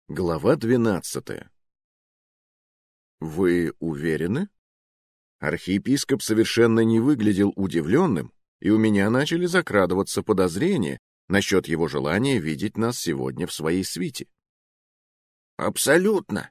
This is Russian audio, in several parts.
Глава 12. Вы уверены? Архиепископ совершенно не выглядел удивленным, и у меня начали закрадываться подозрения насчет его желания видеть нас сегодня в своей свите. Абсолютно.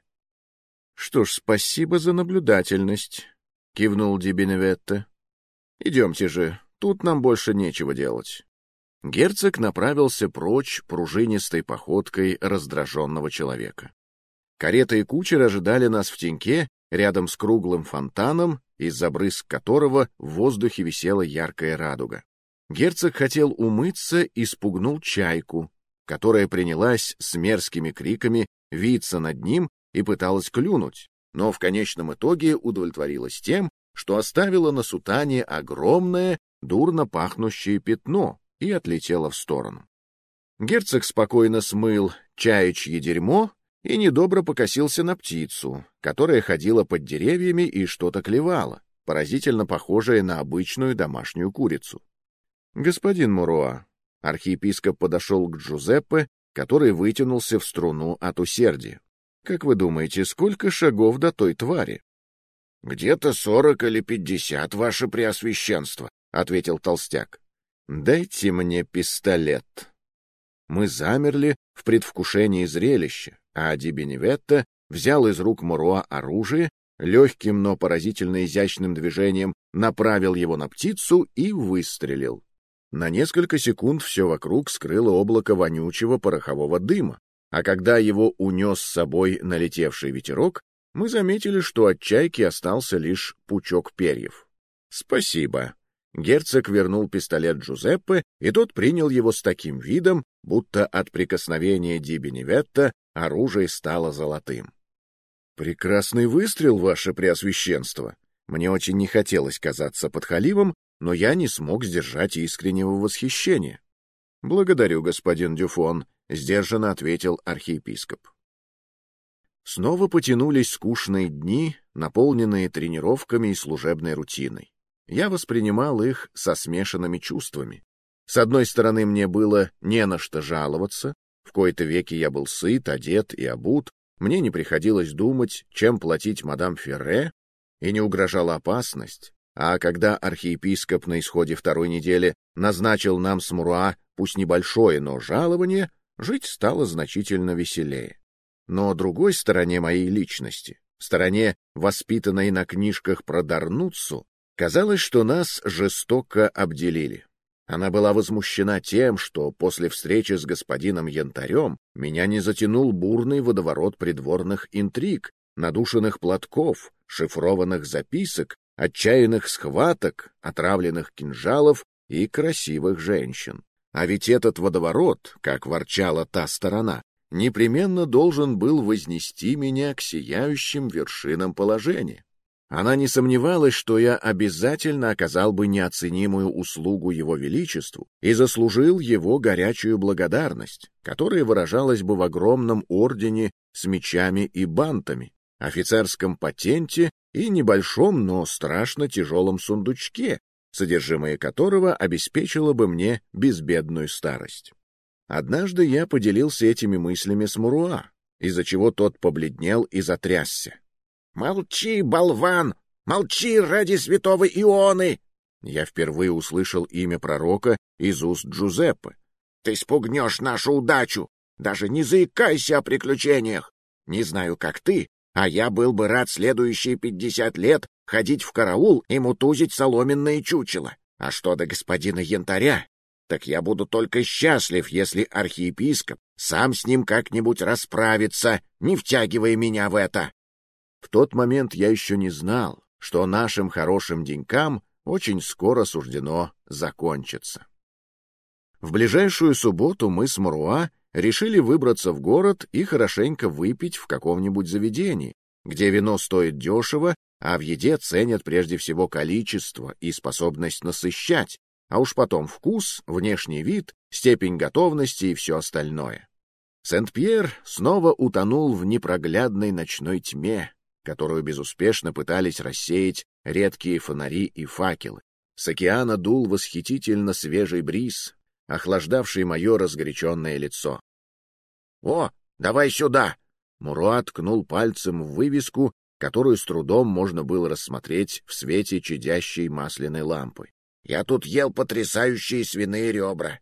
Что ж, спасибо за наблюдательность, кивнул Ди Беневетто. Идемте же, тут нам больше нечего делать. Герцог направился прочь пружинистой походкой раздраженного человека. Карета и кучер ожидали нас в теньке, рядом с круглым фонтаном, из-за брызг которого в воздухе висела яркая радуга. Герцог хотел умыться и спугнул чайку, которая принялась с мерзкими криками виться над ним и пыталась клюнуть, но в конечном итоге удовлетворилась тем, что оставила на сутане огромное, дурно пахнущее пятно, и отлетела в сторону. Герцог спокойно смыл чаячье дерьмо и недобро покосился на птицу, которая ходила под деревьями и что-то клевала, поразительно похожее на обычную домашнюю курицу. «Господин Муруа», — архиепископ подошел к Джузеппе, который вытянулся в струну от усердия. «Как вы думаете, сколько шагов до той твари?» «Где-то 40 или 50, ваше преосвященство», — ответил толстяк. «Дайте мне пистолет». Мы замерли в предвкушении зрелища, а Ди Беневетто взял из рук Муруа оружие, легким, но поразительно изящным движением направил его на птицу и выстрелил. На несколько секунд все вокруг скрыло облако вонючего порохового дыма, а когда его унес с собой налетевший ветерок, мы заметили, что от чайки остался лишь пучок перьев. «Спасибо». Герцог вернул пистолет Джузеппе, и тот принял его с таким видом, будто от прикосновения Ди Беневетто оружие стало золотым. «Прекрасный выстрел, ваше преосвященство!» Мне очень не хотелось казаться подхалимом, но я не смог сдержать искреннего восхищения. «Благодарю, господин Дюфон», — сдержанно ответил архиепископ. Снова потянулись скучные дни, наполненные тренировками и служебной рутиной. Я воспринимал их со смешанными чувствами. С одной стороны, мне было не на что жаловаться, в кои-то веки я был сыт, одет и обут, мне не приходилось думать, чем платить мадам Ферре, и не угрожала опасность, а когда архиепископ на исходе второй недели назначил нам с Муруа, пусть небольшое, но жалование, жить стало значительно веселее. Но другой стороне моей личности, стороне, воспитанной на книжках про Дарнуццу, казалось, что нас жестоко обделили. Она была возмущена тем, что после встречи с господином Янтарем меня не затянул бурный водоворот придворных интриг, надушенных платков, шифрованных записок, отчаянных схваток, отравленных кинжалов и красивых женщин. А ведь этот водоворот, как ворчала та сторона, непременно должен был вознести меня к сияющим вершинам положения. Она не сомневалась, что я обязательно оказал бы неоценимую услугу его величеству и заслужил его горячую благодарность, которая выражалась бы в огромном ордене с мечами и бантами, офицерском патенте и небольшом, но страшно тяжелом сундучке, содержимое которого обеспечило бы мне безбедную старость. Однажды я поделился этими мыслями с Муруа, из-за чего тот побледнел и затрясся. «Молчи, болван! Молчи ради святого Ионы!» Я впервые услышал имя пророка из уст Джузеппе. «Ты спугнешь нашу удачу! Даже не заикайся о приключениях! Не знаю, как ты, а я был бы рад следующие 50 лет ходить в караул и мутузить соломенное чучело. А что до господина Янтаря, так я буду только счастлив, если архиепископ сам с ним как-нибудь расправится, не втягивая меня в это». В тот момент я еще не знал, что нашим хорошим денькам очень скоро суждено закончиться. В ближайшую субботу мы с Муруа решили выбраться в город и хорошенько выпить в каком-нибудь заведении, где вино стоит дешево, а в еде ценят прежде всего количество и способность насыщать, а уж потом вкус, внешний вид, степень готовности и все остальное. Сент-Пьер снова утонул в непроглядной ночной тьме, которую безуспешно пытались рассеять редкие фонари и факелы. С океана дул восхитительно свежий бриз, охлаждавший мое разгоряченное лицо. «О, давай сюда!» Муруа ткнул пальцем в вывеску, которую с трудом можно было рассмотреть в свете чадящей масляной лампы. «Я тут ел потрясающие свиные ребра».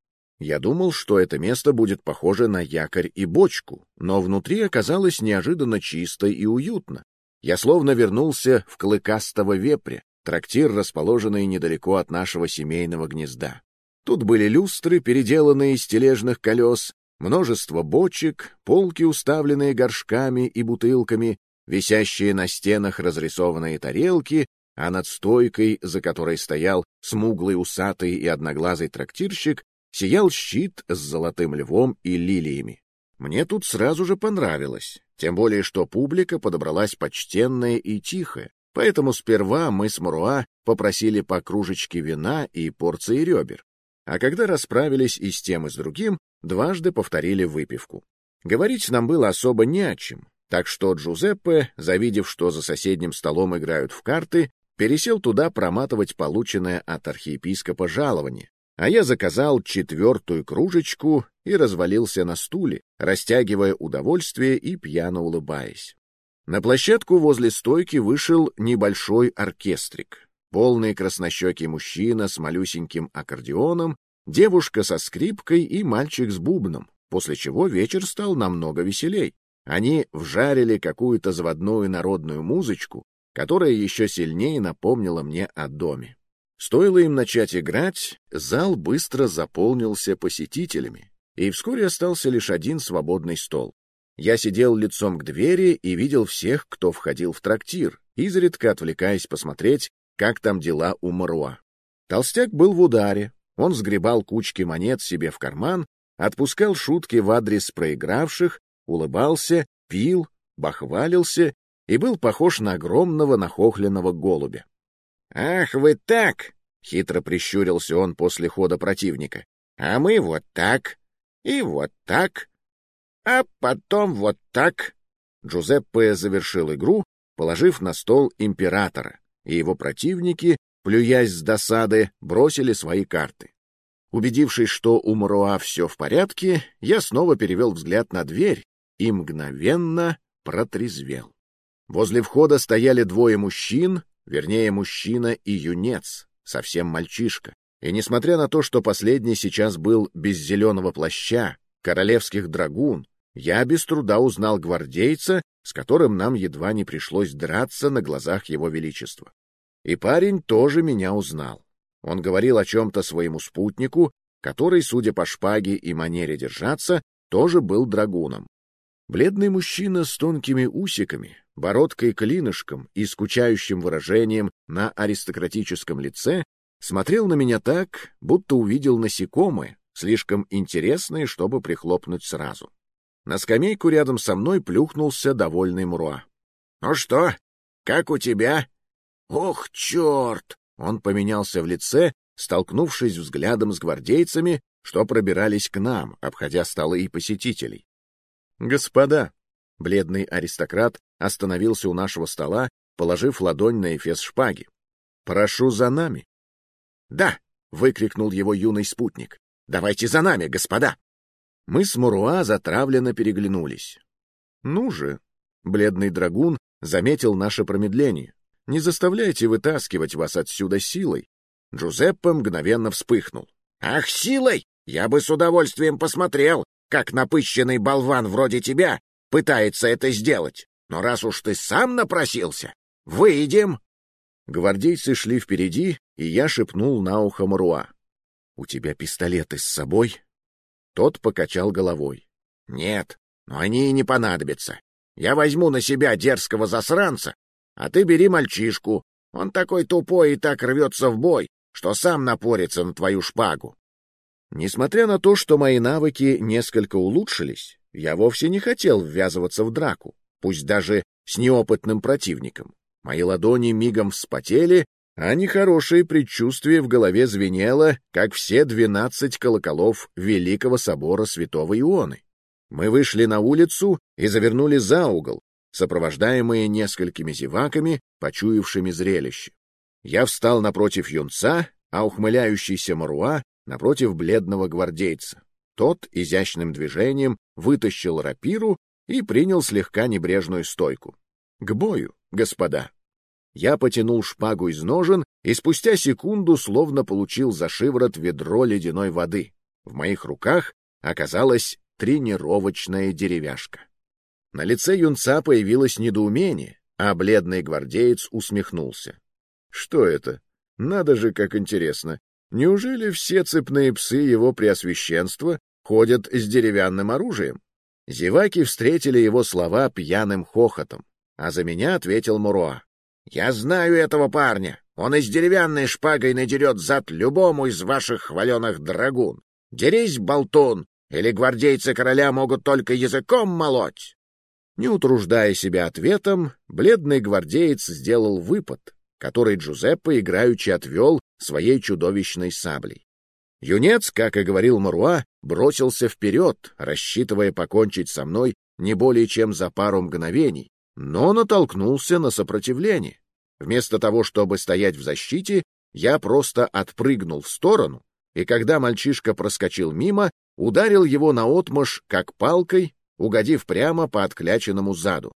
Я думал, что это место будет похоже на якорь и бочку, но внутри оказалось неожиданно чисто и уютно. Я словно вернулся в клыкастого вепря, трактир, расположенный недалеко от нашего семейного гнезда. Тут были люстры, переделанные из тележных колес, множество бочек, полки, уставленные горшками и бутылками, висящие на стенах разрисованные тарелки, а над стойкой, за которой стоял смуглый, усатый и одноглазый трактирщик, сиял щит с золотым львом и лилиями. Мне тут сразу же понравилось, тем более что публика подобралась почтенная и тихая, поэтому сперва мы с Муруа попросили по кружечке вина и порции ребер, а когда расправились и с тем, и с другим, дважды повторили выпивку. Говорить нам было особо не о чем, так что Джузеппе, завидев, что за соседним столом играют в карты, пересел туда проматывать полученное от архиепископа жалование, а я заказал 4-ю кружечку и развалился на стуле, растягивая удовольствие и пьяно улыбаясь. На площадку возле стойки вышел небольшой оркестрик. Полный краснощекий мужчина с малюсеньким аккордеоном, девушка со скрипкой и мальчик с бубном, после чего вечер стал намного веселей. Они вжарили какую-то заводную народную музычку, которая еще сильнее напомнила мне о доме. Стоило им начать играть, зал быстро заполнился посетителями, и вскоре остался лишь один свободный стол. Я сидел лицом к двери и видел всех, кто входил в трактир, изредка отвлекаясь посмотреть, как там дела у Муруа. Толстяк был в ударе, он сгребал кучки монет себе в карман, отпускал шутки в адрес проигравших, улыбался, пил, бахвалился и был похож на огромного нахохленного голубя. «Ах, вы так!» — хитро прищурился он после хода противника. «А мы вот так, и вот так, а потом вот так». Джузеппе завершил игру, положив на стол императора, и его противники, плюясь с досады, бросили свои карты. Убедившись, что у Муруа все в порядке, я снова перевел взгляд на дверь и мгновенно протрезвел. Возле входа стояли 2 мужчин, вернее, мужчина и юнец, совсем мальчишка. И несмотря на то, что последний сейчас был без зеленого плаща, королевских драгун, я без труда узнал гвардейца, с которым нам едва не пришлось драться на глазах его величества. И парень тоже меня узнал. Он говорил о чем-то своему спутнику, который, судя по шпаге и манере держаться, тоже был драгуном. Бледный мужчина с тонкими усиками, бородкой-клинышком и скучающим выражением на аристократическом лице смотрел на меня так, будто увидел насекомое, слишком интересное, чтобы прихлопнуть сразу. На скамейку рядом со мной плюхнулся довольный Муруа. «Ну что, как у тебя?» «Ох, черт!» Он поменялся в лице, столкнувшись взглядом с гвардейцами, что пробирались к нам, обходя столы и посетителей. «Господа!» — бледный аристократ остановился у нашего стола, положив ладонь на эфес шпаги. «Прошу за нами!» «Да!» — выкрикнул его юный спутник. «Давайте за нами, господа!» Мы с Муруа затравленно переглянулись. «Ну же!» — бледный драгун заметил наше промедление. «Не заставляйте вытаскивать вас отсюда силой!» Джузеппе мгновенно вспыхнул. «Ах, силой! Я бы с удовольствием посмотрел, как напыщенный болван вроде тебя пытается это сделать. Но раз уж ты сам напросился, выйдем!» Гвардейцы шли впереди, и я шепнул на ухо Муруа. «У тебя пистолеты с собой?» Тот покачал головой. «Нет, но они и не понадобятся. Я возьму на себя дерзкого засранца, а ты бери мальчишку. Он такой тупой и так рвется в бой, что сам напорится на твою шпагу». Несмотря на то, что мои навыки несколько улучшились, я вовсе не хотел ввязываться в драку, пусть даже с неопытным противником. Мои ладони мигом вспотели, а нехорошее предчувствие в голове звенело, как все 12 колоколов Великого собора святого Ионы. Мы вышли на улицу и завернули за угол, сопровождаемые несколькими зеваками, почуявшими зрелище. Я встал напротив юнца, а ухмыляющийся Муруа напротив бледного гвардейца. Тот изящным движением вытащил рапиру и принял слегка небрежную стойку. К бою, господа. Я потянул шпагу из ножен и спустя секунду словно получил за шиворот ведро ледяной воды. В моих руках оказалась тренировочная деревяшка. На лице юнца появилось недоумение, а бледный гвардеец усмехнулся. Что это? Надо же, как интересно. Неужели все цепные псы его преосвященства ходят с деревянным оружием? Зеваки встретили его слова пьяным хохотом, а за меня ответил Муруа. «Я знаю этого парня. Он и с деревянной шпагой надерет зад любому из ваших хваленых драгун. Дерись, болтун, или гвардейцы короля могут только языком молоть». Не утруждая себя ответом, бледный гвардеец сделал выпад, который Джузеппе играючи отвел своей чудовищной саблей. Юнец, как и говорил Муруа, бросился вперед, рассчитывая покончить со мной не более чем за пару мгновений, но натолкнулся на сопротивление. Вместо того, чтобы стоять в защите, я просто отпрыгнул в сторону, и когда мальчишка проскочил мимо, ударил его наотмашь, как палкой, угодив прямо по откляченному заду.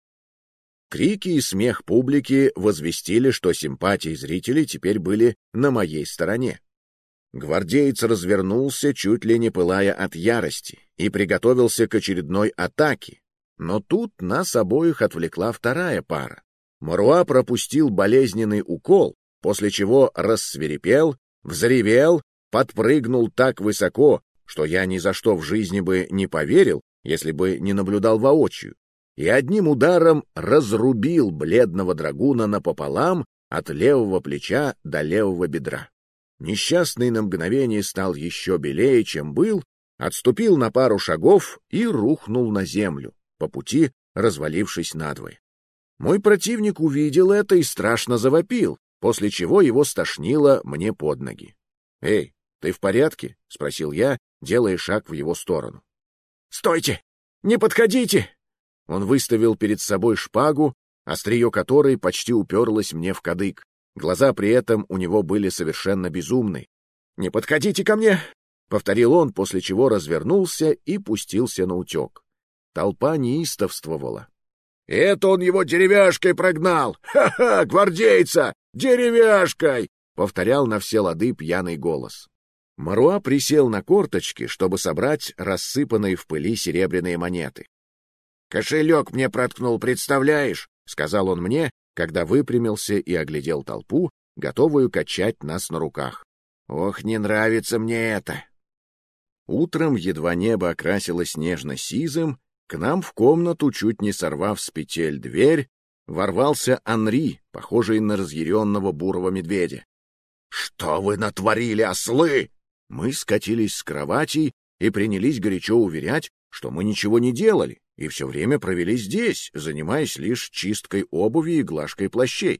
Крики и смех публики возвестили, что симпатии зрителей теперь были на моей стороне. Гвардеец развернулся, чуть ли не пылая от ярости, и приготовился к очередной атаке. Но тут нас обоих отвлекла вторая пара. Муруа пропустил болезненный укол, после чего рассвирепел, взревел, подпрыгнул так высоко, что я ни за что в жизни бы не поверил, если бы не наблюдал воочию, и одним ударом разрубил бледного драгуна напополам от левого плеча до левого бедра. Несчастный на мгновение стал еще белее, чем был, отступил на пару шагов и рухнул на землю, по пути развалившись надвое. Мой противник увидел это и страшно завопил, после чего его стошнило мне под ноги. «Эй, ты в порядке?» — спросил я, делая шаг в его сторону. «Стойте! Не подходите!» Он выставил перед собой шпагу, острие которой почти уперлось мне в кадык. Глаза при этом у него были совершенно безумны. «Не подходите ко мне!» — повторил он, после чего развернулся и пустился наутек. Толпа неистовствовала. «Это он его деревяшкой прогнал! Ха-ха, гвардейца! Деревяшкой!» — повторял на все лады пьяный голос. Муруа присел на корточки, чтобы собрать рассыпанные в пыли серебряные монеты. «Кошелек мне проткнул, представляешь?» — сказал он мне, когда выпрямился и оглядел толпу, готовую качать нас на руках. «Ох, не нравится мне это!» Утром, едва небо окрасилось нежно-сизым, к нам в комнату, чуть не сорвав с петель дверь, ворвался Анри, похожий на разъяренного бурого медведя. «Что вы натворили, ослы?» Мы скатились с кроватей и принялись горячо уверять, что мы ничего не делали и все время провели здесь, занимаясь лишь чисткой обуви и глажкой плащей.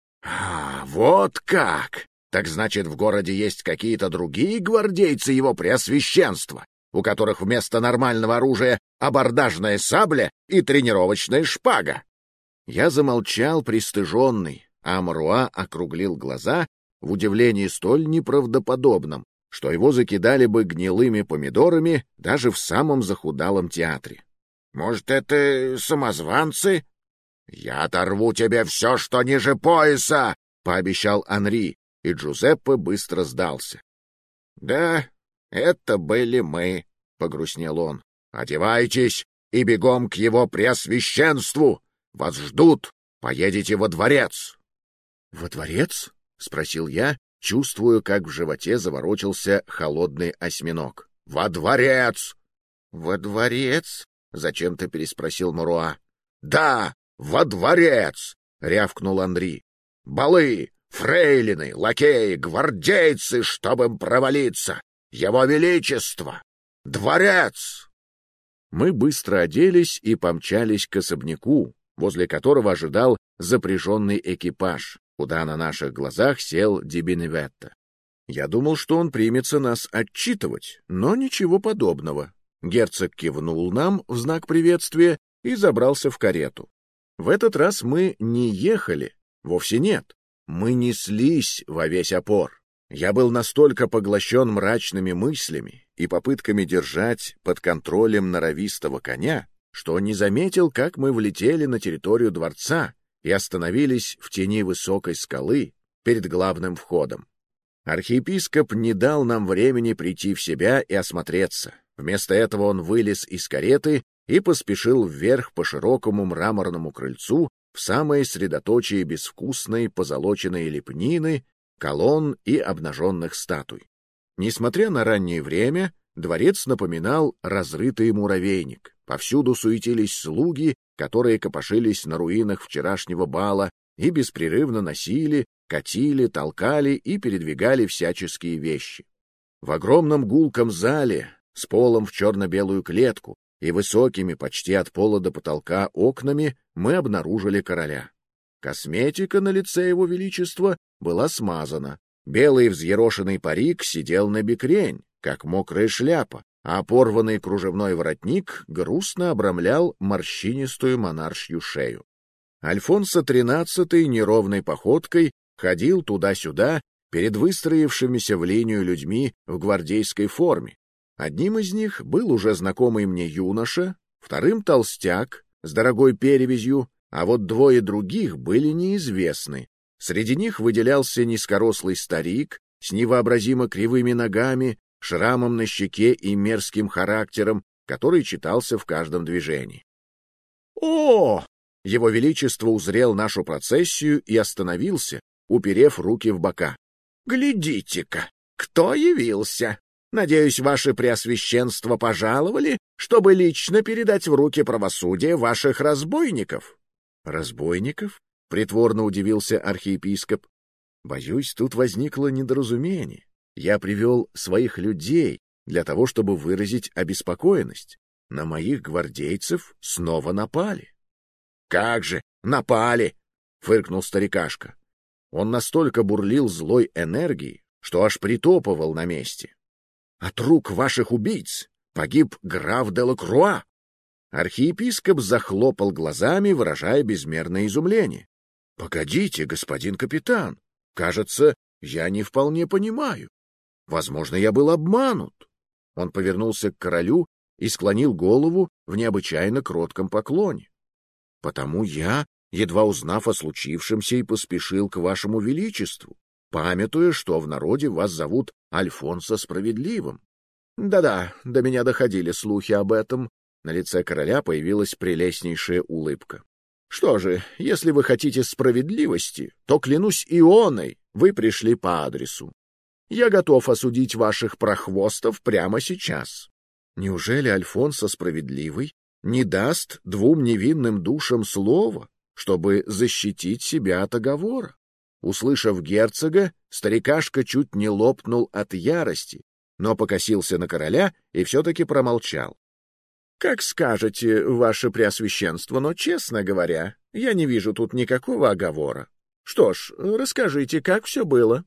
«А, вот как! Так значит, в городе есть какие-то другие гвардейцы его преосвященства, у которых вместо нормального оружия абордажная сабля и тренировочная шпага!» Я замолчал пристыженный, а Муруа округлил глаза в удивлении столь неправдоподобном, что его закидали бы гнилыми помидорами даже в самом захудалом театре. «Может, это самозванцы?» «Я оторву тебе все, что ниже пояса!» — пообещал Анри, и Джузеппе быстро сдался. «Да, это были мы», — погрустнел он. «Одевайтесь и бегом к его преосвященству! Вас ждут, поедете во дворец!» «Во дворец?» — спросил я, чувствуя, как в животе заворочился холодный осьминог. «Во дворец!» «Во дворец?» — зачем-то переспросил Муруа. «Да, во дворец!» — рявкнул Анри. «Балы, фрейлины, лакеи, гвардейцы, чтобы им провалиться! Его Величество! Дворец!» Мы быстро оделись и помчались к особняку, возле которого ожидал запряженный экипаж, куда на наших глазах сел Ди Беневетто. Я думал, что он примется нас отчитывать, но ничего подобного. Герцог кивнул нам в знак приветствия и забрался в карету. В этот раз мы не ехали, вовсе нет. Мы неслись во весь опор. Я был настолько поглощен мрачными мыслями и попытками держать под контролем норовистого коня, что не заметил, как мы влетели на территорию дворца и остановились в тени высокой скалы перед главным входом. Архиепископ не дал нам времени прийти в себя и осмотреться. Вместо этого он вылез из кареты и поспешил вверх по широкому мраморному крыльцу в самое средоточие безвкусной позолоченной лепнины, колонн и обнаженных статуй. Несмотря на раннее время, дворец напоминал разрытый муравейник. Повсюду суетились слуги, которые копошились на руинах вчерашнего бала и беспрерывно носили, катили, толкали и передвигали всяческие вещи. В огромном гулком зале с полом в черно-белую клетку и высокими почти от пола до потолка окнами мы обнаружили короля. Косметика на лице его величества была смазана. Белый взъерошенный парик сидел на бекрень, как мокрая шляпа, а порванный кружевной воротник грустно обрамлял морщинистую монаршью шею. Альфонсо XIII неровной походкой ходил туда-сюда перед выстроившимися в линию людьми в гвардейской форме. Одним из них был уже знакомый мне юноша, вторым — толстяк с дорогой перевязью, а вот двое других были неизвестны. Среди них выделялся низкорослый старик с невообразимо кривыми ногами, шрамом на щеке и мерзким характером, который читался в каждом движении. «О!» — его величество узрел нашу процессию и остановился, уперев руки в бока. «Глядите-ка, кто явился! Надеюсь, ваше преосвященство пожаловали, чтобы лично передать в руки правосудия ваших разбойников». «Разбойников?» — притворно удивился архиепископ. «Боюсь, тут возникло недоразумение. Я привел своих людей для того, чтобы выразить обеспокоенность. На моих гвардейцев снова напали». «Как же напали?» — фыркнул старикашка. Он настолько бурлил злой энергией, что аж притопывал на месте. «От рук ваших убийц погиб граф де Лакруа». Архиепископ захлопал глазами, выражая безмерное изумление. «Погодите, господин капитан, кажется, я не вполне понимаю. Возможно, я был обманут». Он повернулся к королю и склонил голову в необычайно кротком поклоне. «Потому я, едва узнав о случившемся, и поспешил к вашему величеству, памятуя, что в народе вас зовут Альфонсо Справедливым». «Да-да, до меня доходили слухи об этом». На лице короля появилась прелестнейшая улыбка. «Что же, если вы хотите справедливости, то, клянусь ионой, вы пришли по адресу. Я готов осудить ваших прохвостов прямо сейчас». Неужели Альфонсо Справедливый не даст двум невинным душам слова, чтобы защитить себя от оговора? Услышав герцога, старикашка чуть не лопнул от ярости, но покосился на короля и все-таки промолчал. «Как скажете, ваше преосвященство, но, честно говоря, я не вижу тут никакого оговора. Что ж, расскажите, как все было?»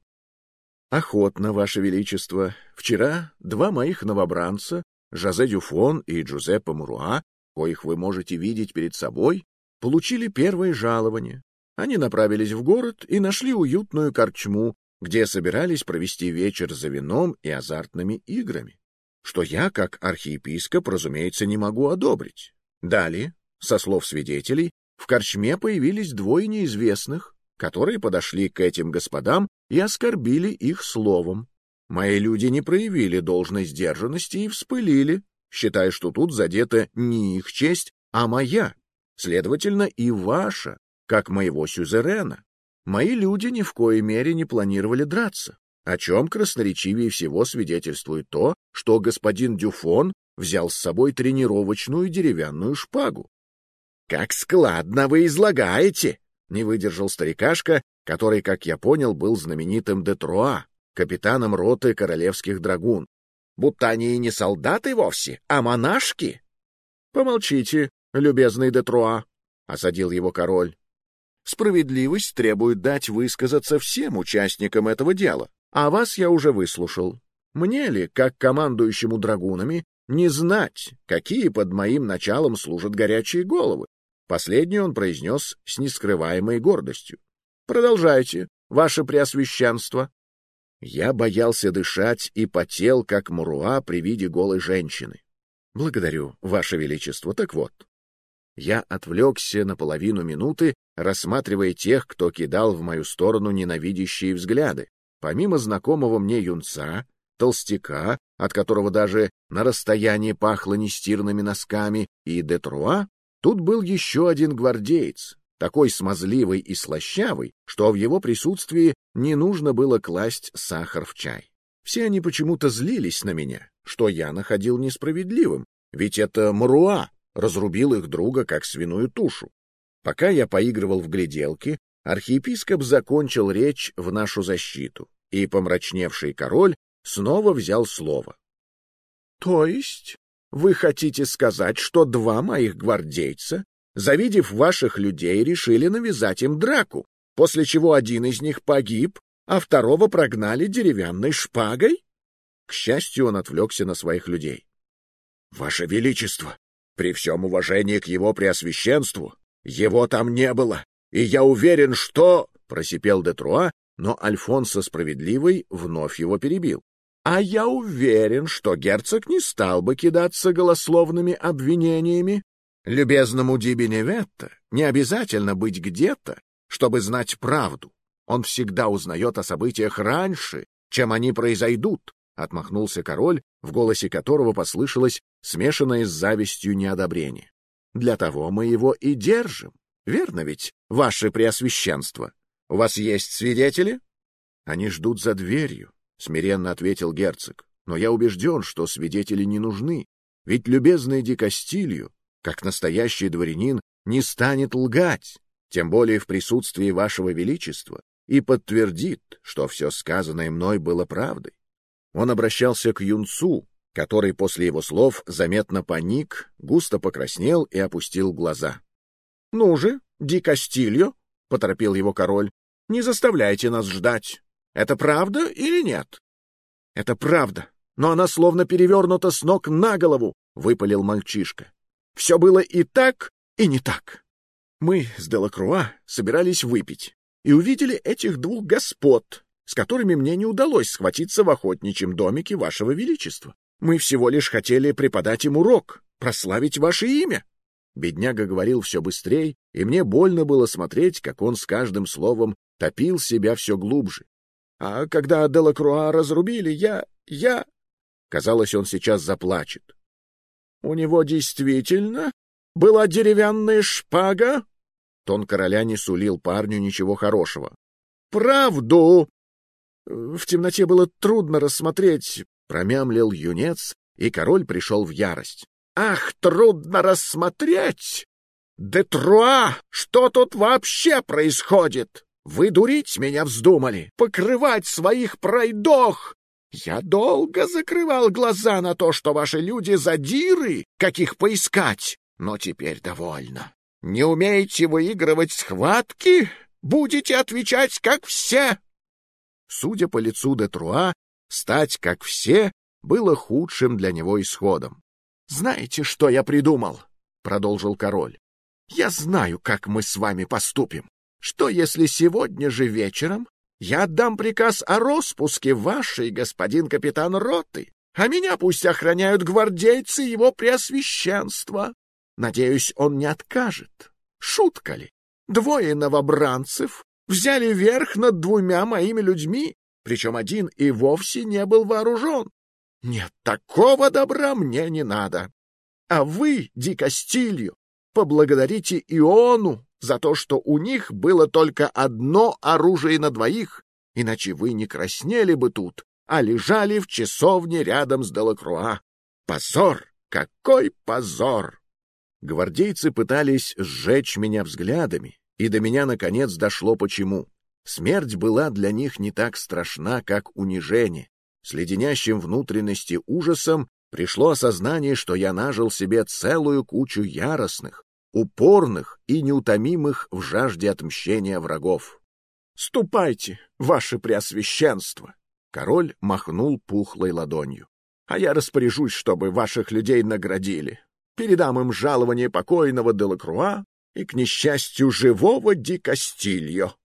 «Охотно, ваше величество. Вчера два моих новобранца, Жозе Дюфон и Джузеппе Муруа, коих вы можете видеть перед собой, получили первое жалование. Они направились в город и нашли уютную корчму, где собирались провести вечер за вином и азартными играми, что я, как архиепископ, разумеется, не могу одобрить. Далее, со слов свидетелей, в корчме появились двое неизвестных, которые подошли к этим господам и оскорбили их словом. Мои люди не проявили должной сдержанности и вспылили, считая, что тут задета не их честь, а моя, следовательно, и ваша, как моего сюзерена. Мои люди ни в коей мере не планировали драться, о чем красноречивее всего свидетельствует то, что господин Дюфон взял с собой тренировочную деревянную шпагу. «Как складно вы излагаете!» — не выдержал старикашка, который, как я понял, был знаменитым де Труа, капитаном роты королевских драгун. «Будто они и не солдаты вовсе, а монашки!» «Помолчите, любезный де Труа», — осадил его король. «Справедливость требует дать высказаться всем участникам этого дела, а вас я уже выслушал. Мне ли, как командующему драгунами, не знать, какие под моим началом служат горячие головы?» Последнее он произнес с нескрываемой гордостью. «Продолжайте, ваше преосвященство». Я боялся дышать и потел, как Муруа при виде голой женщины. «Благодарю, ваше величество. Так вот, я отвлекся на половину минуты, рассматривая тех, кто кидал в мою сторону ненавидящие взгляды. Помимо знакомого мне юнца, толстяка, от которого даже на расстоянии пахло нестиранными носками, и Детруа, тут был еще один гвардеец, такой смазливый и слащавый, что в его присутствии не нужно было класть сахар в чай. Все они почему-то злились на меня, что я находил несправедливым, ведь это Муруа разрубил их друга как свиную тушу. Пока я поигрывал в гляделки, архиепископ закончил речь в нашу защиту, и помрачневший король снова взял слово. — То есть вы хотите сказать, что два моих гвардейца, завидев ваших людей, решили навязать им драку, после чего один из них погиб, а второго прогнали деревянной шпагой? К счастью, он отвлекся на своих людей. — Ваше Величество, при всем уважении к его преосвященству, его там не было, и я уверен, что... — просипел Детруа, но Альфонсо Справедливый вновь его перебил. — А я уверен, что герцог не стал бы кидаться голословными обвинениями. Любезному Ди Беневетто не обязательно быть где-то, чтобы знать правду. Он всегда узнает о событиях раньше, чем они произойдут, — отмахнулся король, в голосе которого послышалось смешанное с завистью неодобрение. — Для того мы его и держим. Верно ведь, ваше преосвященство? У вас есть свидетели? — Они ждут за дверью, — смиренно ответил герцог. — Но я убежден, что свидетели не нужны, ведь любезный Ди Кастильо, как настоящий дворянин, не станет лгать, тем более в присутствии вашего величества, и подтвердит, что все сказанное мной было правдой. Он обращался к юнцу, который после его слов заметно паник, густо покраснел и опустил глаза. — Ну же, Ди Кастильо, — поторопил его король, — не заставляйте нас ждать. Это правда или нет? — Это правда, но она словно перевернута с ног на голову, — выпалил мальчишка. — Все было и так, и не так. Мы с Делакруа собирались выпить и увидели этих двух господ, с которыми мне не удалось схватиться в охотничьем домике вашего величества. Мы всего лишь хотели преподать им урок, прославить ваше имя. Бедняга говорил все быстрее, и мне больно было смотреть, как он с каждым словом топил себя все глубже. А когда Делакруа разрубили, я... Казалось, он сейчас заплачет. У него действительно была деревянная шпага? Тон короля не сулил парню ничего хорошего. Правду! В темноте было трудно рассмотреть, промямлил юнец, и король пришел в ярость. Ах, трудно рассмотреть! Детруа, что тут вообще происходит? Вы дурить меня вздумали, покрывать своих пройдох! Я долго закрывал глаза на то, что ваши люди задиры, каких поискать, но теперь довольно. Не умеете выигрывать схватки? Будете отвечать, как все. Судя по лицу Детруа, стать, как все, было худшим для него исходом. «Знаете, что я придумал?» — продолжил король. «Я знаю, как мы с вами поступим. Что, если сегодня же вечером я отдам приказ о распуске вашей, господин капитан роты, а меня пусть охраняют гвардейцы его преосвященства? Надеюсь, он не откажет. Шутка ли? Двое новобранцев взяли верх над двумя моими людьми, причем один и вовсе не был вооружен. Нет, такого добра мне не надо. А вы, Ди Кастильо, поблагодарите Иону за то, что у них было только одно оружие на двоих, иначе вы не краснели бы тут, а лежали в часовне рядом с Делакруа. Позор! Какой позор! Гвардейцы пытались сжечь меня взглядами, и до меня наконец дошло почему. Смерть была для них не так страшна, как унижение. С леденящим внутренности ужасом пришло осознание, что я нажил себе целую кучу яростных, упорных и неутомимых в жажде отмщения врагов. «Ступайте, ваше преосвященство!» Король махнул пухлой ладонью. «А я распоряжусь, чтобы ваших людей наградили. Передам им жалование покойного Делакруа и, к несчастью, живого Ди Кастильо».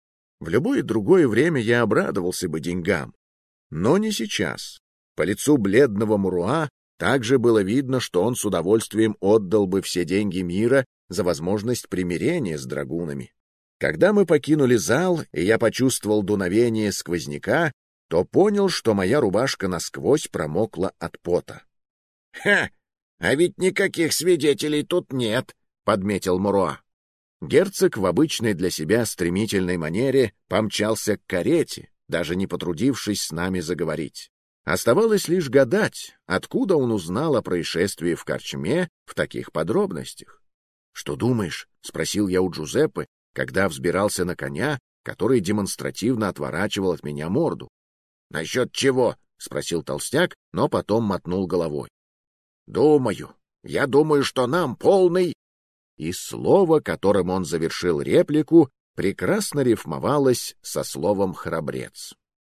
В любое другое время я обрадовался бы деньгам, но не сейчас. По лицу бледного Муруа также было видно, что он с удовольствием отдал бы все деньги мира за возможность примирения с драгунами. Когда мы покинули зал, и я почувствовал дуновение сквозняка, то понял, что моя рубашка насквозь промокла от пота. — Ха! А ведь никаких свидетелей тут нет, — подметил Муруа. Герцог в обычной для себя стремительной манере помчался к карете, даже не потрудившись с нами заговорить. Оставалось лишь гадать, откуда он узнал о происшествии в корчме в таких подробностях. — Что думаешь? — спросил я у Джузеппе, когда взбирался на коня, который демонстративно отворачивал от меня морду. — Насчет чего? — спросил толстяк, но потом мотнул головой. — Я думаю, что нам полный... И слово, которым он завершил реплику, прекрасно рифмовалось со словом «храбрец».